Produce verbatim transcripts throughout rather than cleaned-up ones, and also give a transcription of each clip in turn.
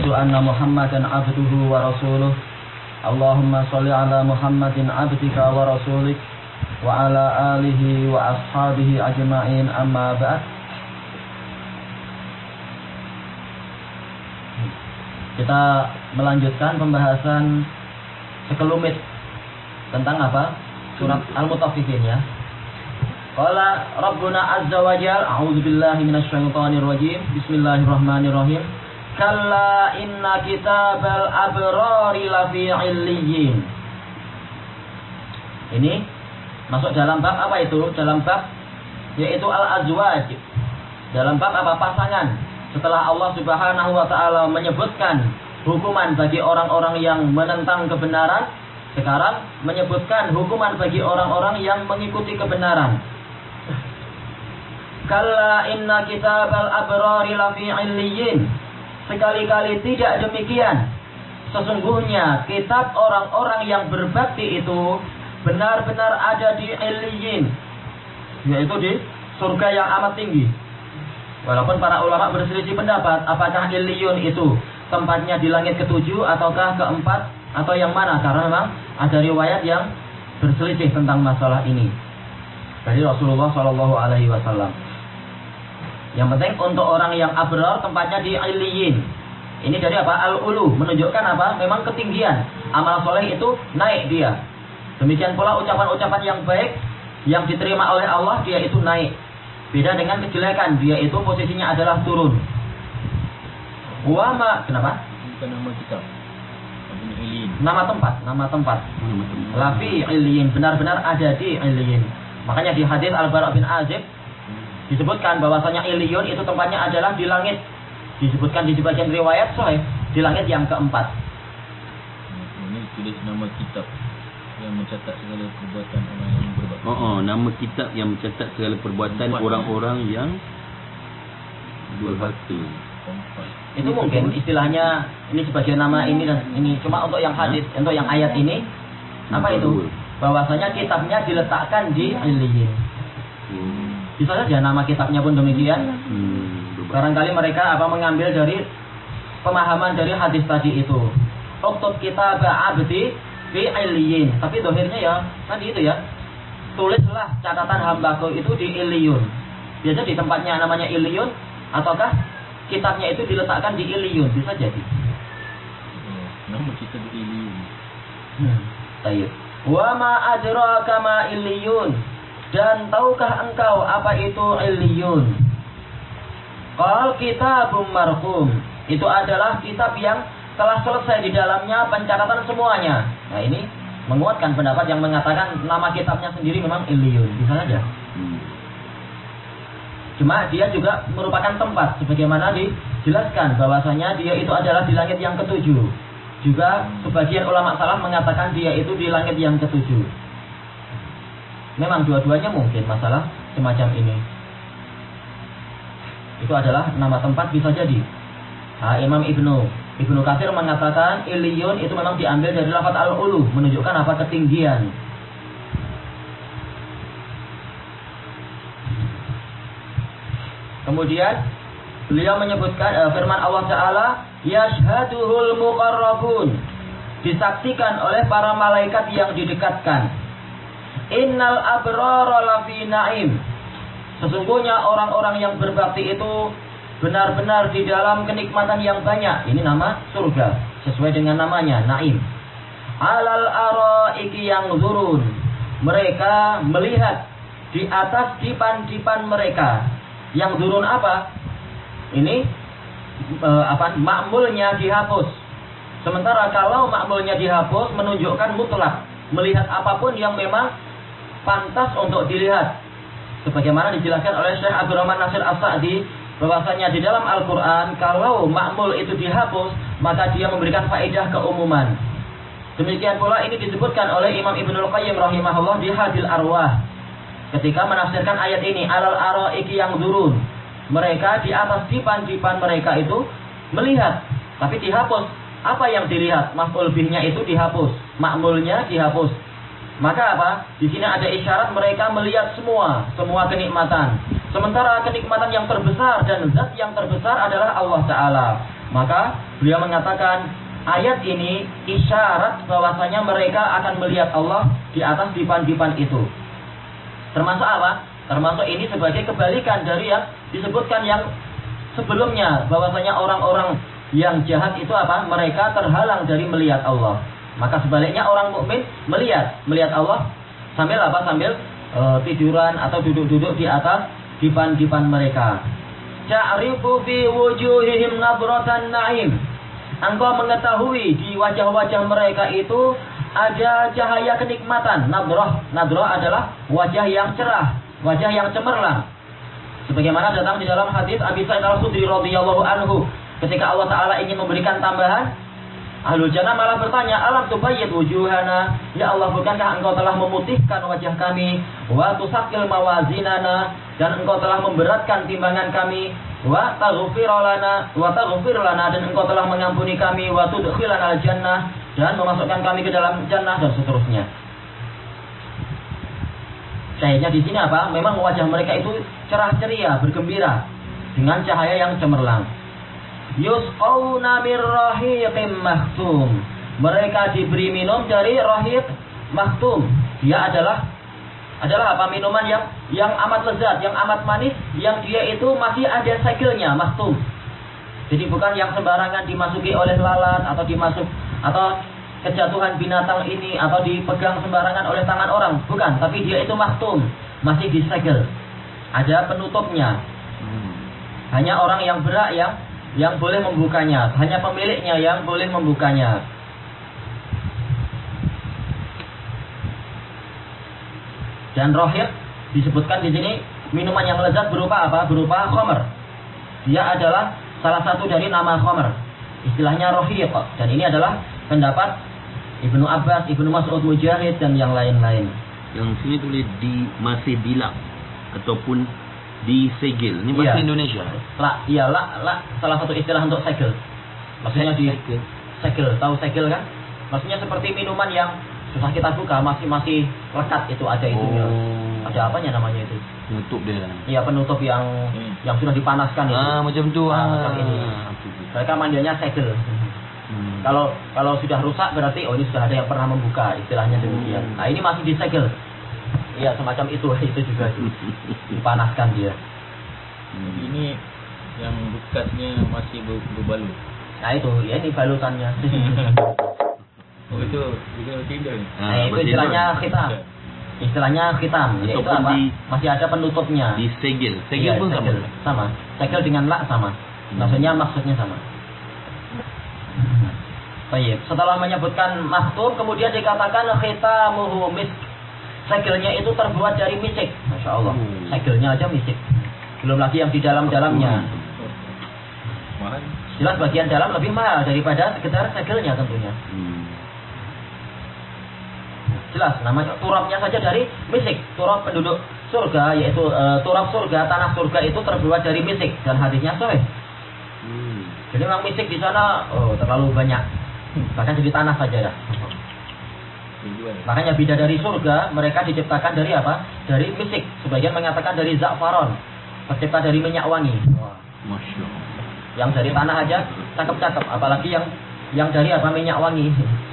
أشهد أن محمدا عبده ورسوله اللهم صل على محمد عبدك ورسولك وعلى آله وأصحابه أجمعين أما بعد. Kita melanjutkan pembahasan sekelumit tentang apa? Surat Al-Mutaffifin ya. Qala Rabbuna Azza wa Jalla, a'udzu billahi minasyaitonir rajim. Bismillahirrahmanirrahim. Kalla inna kitabal abrari lafi 'illiyyin. Ini masuk dalam bab apa itu? Dalam bab yaitu al-azwaj. Dalam bab apa? Pasangan. Setelah Allah Subhanahu wa taala menyebutkan hukuman bagi orang-orang yang menentang kebenaran, sekarang menyebutkan hukuman bagi orang-orang yang mengikuti kebenaran. Kalla inna kitabal abrari lafi 'illiyyin. Sekali-kali tidak demikian. Sesungguhnya kitab orang-orang yang berbakti itu benar-benar ada di 'illiyyin, yaitu di surga yang amat tinggi. Walaupun para ulama berselisih pendapat apakah 'illiyyin itu tempatnya di langit ketujuh ataukah keempat atau yang mana, karena memang ada riwayat yang berselisih tentang masalah ini dari Rasulullah Shallallahu Alaihi Wasallam. Yang penting untuk orang yang abrar tempatnya di 'illiyyin. Ini dari apa? Al-ulu, menunjukkan apa? Memang ketinggian. Amal soleh itu naik dia. Demikian pula ucapan-ucapan yang baik yang diterima oleh Allah, dia itu naik. Beda dengan kejelekan, dia itu posisinya adalah turun. Wama, kenapa? Bukan nama kitab. Nama tempat, nama tempat. Lafi 'illiyyin, benar-benar ada di 'illiyyin. Makanya di hadis Al-Bara bin Azib disebutkan bahwasanya 'illiyyin itu tempatnya adalah di langit. Disebutkan di sebagian riwayat sahih di langit yang keempat. Ini tulis nama kitab yang mencatat segala perbuatan orang yang berbakti. Oh, oh, nama kitab yang mencatat segala perbuatan Empat. orang-orang yang berbakti. Itu mungkin istilahnya ini sebagai nama ini dan ini cuma untuk yang hadis, ya? Untuk yang ayat ini apa itu? Bahwasanya kitabnya diletakkan di 'illiyyin. Hmm. Bisa saja nama kitabnya pun demikian. Hmm. Barangkali mereka apa mengambil dari pemahaman dari hadis tadi itu. Uktub kitab abdi fi 'illiyyin. Tapi dohirnya ya tadi itu ya. Tulislah catatan hambaku itu di 'illiyyin. Biasa di tempatnya namanya 'illiyyin ataukah kitabnya itu diletakkan di 'illiyyin, bisa jadi. Oh, nama kitab di 'illiyyin. Hmm. Baik. Wa ma adraka ma 'illiyyin. Dan tahukah engkau apa itu 'illiyyin? Qal kitabum marqum. Itu adalah kitab yang telah selesai di dalamnya pencatatan semuanya. Nah, ini menguatkan pendapat yang mengatakan nama kitabnya sendiri memang 'illiyyin. Bisa saja. Hmm. Cuma dia juga merupakan tempat sebagaimana dijelaskan bahwasanya dia itu adalah di langit yang ketujuh. Juga sebagian ulama salaf mengatakan dia itu di langit yang ketujuh. Memang dua-duanya mungkin masalah semacam ini. Itu adalah nama tempat, bisa jadi. Nah, Imam Ibnu Ibnu Katsir mengatakan 'illiyyin itu memang diambil dari lafaz al-ulu, menunjukkan apa? Ketinggian. Kemudian beliau menyebutkan uh, firman Allah Ta'ala, yashhaduhul muqarrabun, disaksikan oleh para malaikat yang didekatkan. Innal abrara lafi na'im. Sesungguhnya orang-orang yang berbakti itu benar-benar di dalam kenikmatan yang banyak. Ini nama surga sesuai dengan namanya, na'im. Alal araiki yang zurun. Mereka melihat di atas dipan-dipan mereka. Yang zurun apa? Ini e, apa? Makmulnya dihapus. Sementara kalau makmulnya dihapus menunjukkan mutlak, melihat apapun yang memang pantas untuk dilihat. Sebagaimana dijelaskan oleh Syekh Abdurrahman Nasir As-Sa'di bahwasanya di dalam Al-Qur'an kalau makmul itu dihapus maka dia memberikan faedah keumuman. Demikian pula ini disebutkan oleh Imam Ibnul Qayyim rahimahullah di Hadil Arwah ketika menafsirkan ayat ini, alal araiki yang zurun. Mereka di atas dipan-dipan mereka itu melihat, tapi dihapus. Apa yang dilihat? Maf'ul bihnya itu dihapus, makmulnya dihapus. Maka apa? Di sini ada isyarat mereka melihat semua, semua kenikmatan. Sementara kenikmatan yang terbesar dan zat yang terbesar adalah Allah Ta'ala. Maka beliau mengatakan ayat ini isyarat bahwasanya mereka akan melihat Allah di atas dipan-dipan itu. Termasuk apa? Termasuk ini sebagai kebalikan dari yang disebutkan yang sebelumnya, bahwasanya orang-orang yang jahat itu apa? Mereka terhalang dari melihat Allah. Maka sebaliknya orang mukmin melihat, melihat Allah sambil apa? Sambil uh, tiduran atau duduk-duduk di atas dipan-dipan mereka. Ta'rifu fi wujuhihim nadratan na'im. Engkau mengetahui di wajah-wajah mereka itu ada cahaya kenikmatan. Nadrah, nadrah adalah wajah yang cerah, wajah yang cemerlang. Sebagaimana datang di dalam hadis Abi Sa'id Al-Khudri radhiyallahu anhu, ketika Allah Ta'ala ingin memberikan tambahan, Ahlul Jannah malah bertanya, alam tubayyid wujuhana, ya Allah, bukankah engkau telah memutihkan wajah kami, wa tusaqil mawazinana, dan engkau telah memberatkan timbangan kami, wa taghfir lana, wa taghfir lana, dan engkau telah mengampuni kami, wa tudkhilana al-jannah, dan memasukkan kami ke dalam jannah, dan seterusnya. Syahidnya di sini apa? Memang wajah mereka itu cerah ceria, bergembira dengan cahaya yang cemerlang. Yusqawna mir rahiqim makhtum. Mereka diberi minum dari rahiq makhtum. Dia adalah adalah apa? Minuman yang yang amat lezat, yang amat manis, yang dia itu masih ada segelnya, makhtum. Jadi bukan yang sembarangan dimasuki oleh lalat atau dimasuk atau kejatuhan binatang ini atau dipegang sembarangan oleh tangan orang, bukan, tapi dia itu makhtum, masih disegel. Ada penutupnya. Hanya orang yang berak yang yang boleh membukanya, hanya pemiliknya yang boleh membukanya. Dan rohib disebutkan di sini minuman yang lezat berupa apa? Berupa khamr. Dia adalah salah satu dari nama khamr. Istilahnya rohib. Dan ini adalah pendapat Ibnu Abbas, Ibnu Mas'ud, Mujahid, dan yang lain-lain. Yang sini tulis di masih dilap ataupun disegel. Ini bahasa iya. Indonesia. La, iya, la, la, salah satu istilah untuk segel. Maksudnya di segel. Segel, tahu segel kan? Maksudnya seperti minuman yang susah kita buka, masih masih lekat itu ada itunya. Oh. Ada apanya namanya itu? Penutup dia. Iya, penutup yang hmm. yang sudah dipanaskan itu. Ah, macam tu. Nah, ah. ini. Mereka manggilnya segel. Hmm. Kalau kalau sudah rusak berarti oh ini sudah ada yang pernah membuka, istilahnya demikian. Nah, ini masih disegel. Iya, semacam itu, itu juga dipanaskan dia. Hmm. Ini yang bekasnya masih berbalut. Nah itu, ya ini balutannya. Oh itu, itu tidak. Nah, itu istilahnya khitam. Istilahnya khitam. Ya, itu apa? Di, masih ada penutupnya. Di segel. Segel ya, pun segel. Sama. Segel dengan lak sama. Maksudnya maksudnya sama. Baik. Setelah menyebutkan makhtum, kemudian dikatakan khitamuhu misk. Segelnya itu terbuat dari misik. Masya Allah. Hmm. Segelnya aja misik. Belum lagi yang di dalam-dalamnya. Mahal. Jelas bagian dalam lebih mahal daripada sekedar segelnya tentunya. Hmm. Jelas namanya turabnya saja dari misik. Turab penduduk surga yaitu e, turab surga, tanah surga itu terbuat dari misik dan hadisnya sahih. Hmm. Jadi memang misik di sana oh terlalu banyak. Bahkan jadi tanah saja dah. Makanya bidadari surga mereka diciptakan dari apa? Dari misik. Sebagian mengatakan dari za'faron, tercipta dari minyak wangi. Wah. Masya Allah. Yang dari tanah aja cakep-cakep, apalagi yang yang dari apa? Minyak wangi.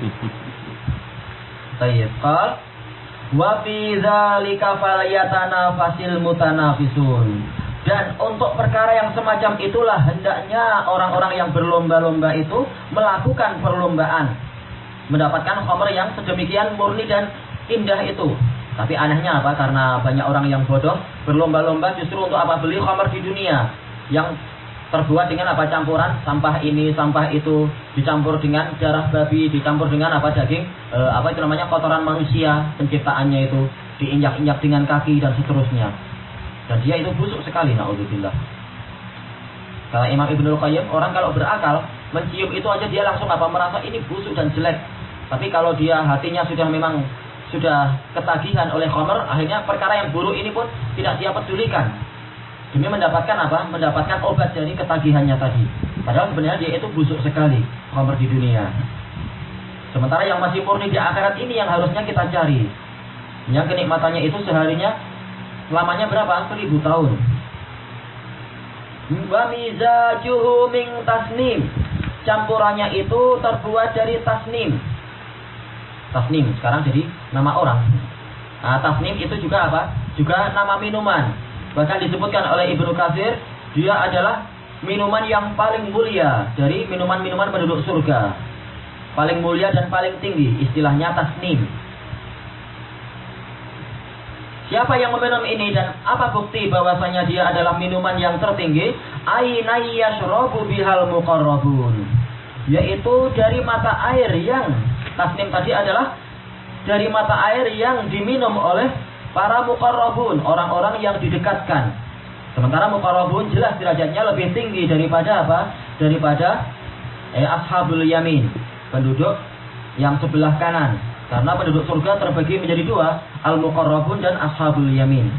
Baik. Qal wa fi dzalika falyatanafasil mutanafisun. Dan untuk perkara yang semacam itulah hendaknya orang-orang yang berlomba-lomba itu melakukan perlombaan, mendapatkan khamr yang sedemikian murni dan indah itu. Tapi anehnya apa? Karena banyak orang yang bodoh berlomba-lomba justru untuk apa? Beli khamr di dunia yang terbuat dengan apa? Campuran sampah ini, sampah itu, dicampur dengan darah babi, dicampur dengan apa? Daging, e, apa itu namanya? Kotoran manusia, penciptaannya itu diinjak-injak dengan kaki dan seterusnya. Dan dia itu busuk sekali, na'udzubillah. Kata Imam Ibnul Qayyim, orang kalau berakal mencium itu aja dia langsung apa? Merasa ini busuk dan jelek. Tapi kalau dia hatinya sudah memang sudah ketagihan oleh khamr, akhirnya perkara yang buruk ini pun tidak dia pedulikan. Demi mendapatkan apa? Mendapatkan obat dari ketagihannya tadi. Padahal sebenarnya dia itu busuk sekali khamr di dunia. Sementara yang masih murni di akhirat ini yang harusnya kita cari. Yang kenikmatannya itu seharinya lamanya berapa? Seribu tahun. Wa mizajuhu min tasnim. campurannya itu terbuat dari tasnim. Tasnim sekarang jadi nama orang. Nah, tasnim itu juga apa? Juga nama minuman. Bahkan disebutkan oleh Ibnu Katsir, dia adalah minuman yang paling mulia dari minuman-minuman penduduk surga. Paling mulia dan paling tinggi, istilahnya tasnim. Siapa yang meminum ini dan apa bukti bahwasanya dia adalah minuman yang tertinggi? Aina yashrabu bihal muqarrabun. Yaitu dari mata air yang tasnim tadi adalah dari mata air yang diminum oleh para muqarrabun, orang-orang yang didekatkan. Sementara muqarrabun jelas derajatnya lebih tinggi daripada apa? Daripada eh, ashabul yamin, penduduk yang sebelah kanan. Karena penduduk surga terbagi menjadi dua, al-muqarrabun dan ashabul yamin.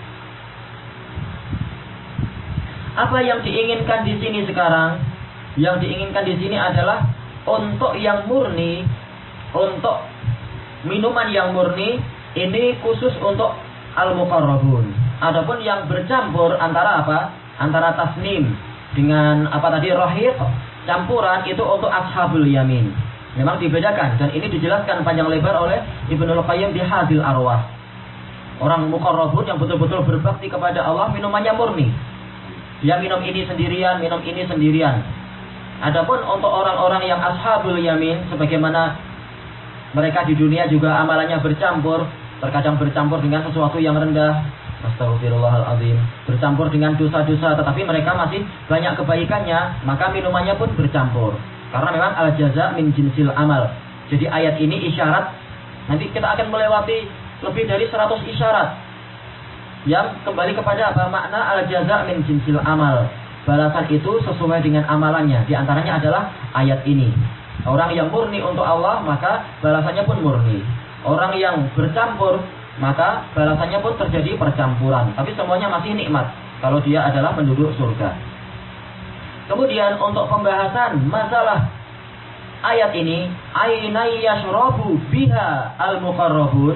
Apa yang diinginkan di sini sekarang? Yang diinginkan di sini adalah untuk yang murni, untuk minuman yang murni, ini khusus untuk al-muqarrabun. Adapun yang bercampur antara apa? Antara tasnim dengan apa tadi rahiq, campuran itu untuk ashabul yamin. Memang dibedakan dan ini dijelaskan panjang lebar oleh Ibnul Qayyim di Hadil Arwah. Orang muqarrabun yang betul-betul berbakti kepada Allah minumannya murni. Dia minum ini sendirian, minum ini sendirian. Adapun untuk orang-orang yang ashabul yamin, sebagaimana mereka di dunia juga amalannya bercampur, terkadang bercampur dengan sesuatu yang rendah, astagfirullahaladzim, bercampur dengan dosa-dosa, tetapi mereka masih banyak kebaikannya, maka minumannya pun bercampur. Karena memang al-jaza min jinsil amal. Jadi ayat ini isyarat, nanti kita akan melewati lebih dari seratus isyarat yang kembali kepada apa? Makna al-jaza min jinsil amal. Balasan itu sesuai dengan amalannya. Di antaranya adalah ayat ini. Orang yang murni untuk Allah, maka balasannya pun murni. Orang yang bercampur, maka balasannya pun terjadi percampuran. Tapi semuanya masih nikmat kalau dia adalah penduduk surga. Kemudian untuk pembahasan masalah ayat ini, aina yashrabu biha al-muqarrabun,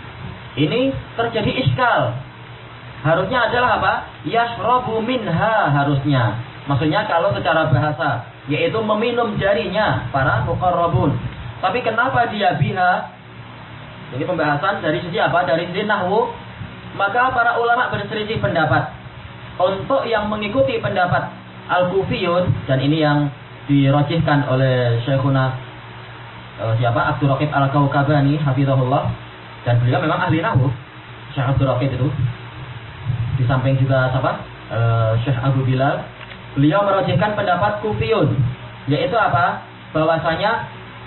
ini terjadi iskal. Harusnya adalah apa? Yashrabu minha harusnya. Maksudnya kalau secara bahasa, yaitu meminum jarinya para muqarrabun. Tapi kenapa dia biha? Ini pembahasan dari sisi apa? Dari sisi nahwu. Maka para ulama berselisih pendapat. Untuk yang mengikuti pendapat Al-Kufiyun, dan ini yang dirajihkan oleh Syekhuna uh, siapa? Abdul Raqib Al-Kaukabani hafizahullah, dan beliau memang ahli nahwu. Syekh Abdul Raqib itu di samping juga siapa? Uh, Syekh Abu Bilal. Beliau merajihkan pendapat Kufiyun, yaitu apa? Bahwasanya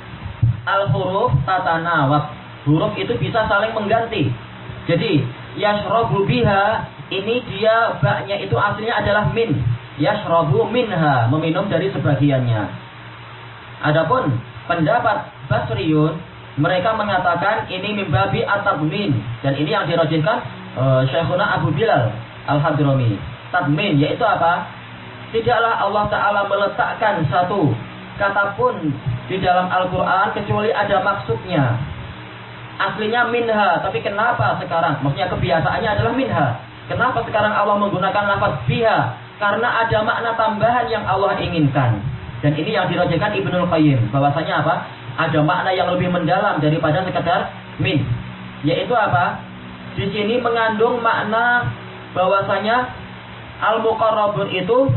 al-huruf tatanawab, huruf itu bisa saling mengganti. Jadi yashrabu biha, ini dia baknya itu aslinya adalah min. Yashrabu minha, meminum dari sebagiannya. Adapun pendapat Basriyun, mereka mengatakan ini mimbabi at-tadmin, dan ini yang dirajihkan uh, Syekhuna Abu Bilal Al-Hadrami. Tadmin yaitu apa? Tidaklah Allah Ta'ala meletakkan satu kata pun di dalam Al-Quran kecuali ada maksudnya. Aslinya minha, tapi kenapa sekarang? Maksudnya kebiasaannya adalah minha. Kenapa sekarang Allah menggunakan lafaz biha? Karena ada makna tambahan yang Allah inginkan. Dan ini yang dirajihkan Ibnul Qayyim, bahwasanya apa? Ada makna yang lebih mendalam daripada sekedar min. Yaitu apa? Di sini mengandung makna bahwasanya al-muqarrabun itu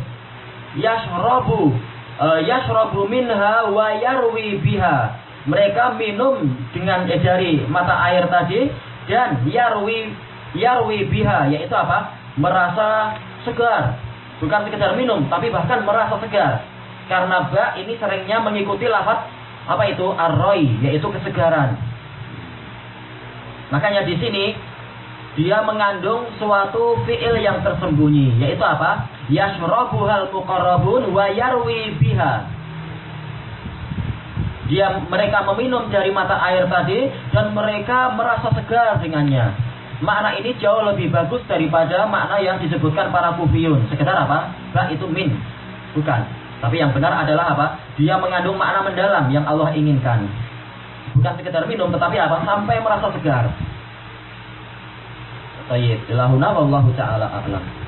yashrabu uh, yashrabu minha wa yarwi biha. Mereka minum dengan dari mata air tadi, dan yarwi yarwi biha, yaitu apa? Merasa segar. Bukan sekedar minum, tapi bahkan merasa segar. Karena ba ini seringnya mengikuti lafaz apa itu? Ar-roi, yaitu kesegaran. Makanya di sini dia mengandung suatu fiil yang tersembunyi, yaitu apa? Yashrabuhal muqarrabun wa yarwi biha. Dia mereka meminum dari mata air tadi dan mereka merasa segar dengannya. Makna ini jauh lebih bagus daripada makna yang disebutkan para kufiyun. Sekedar apa? Ba itu min. Bukan. Tapi yang benar adalah apa? Dia mengandung makna mendalam yang Allah inginkan. Bukan sekedar minum, tetapi apa? Sampai merasa segar. Baik, ilahuna wallahu ta'ala a'lam.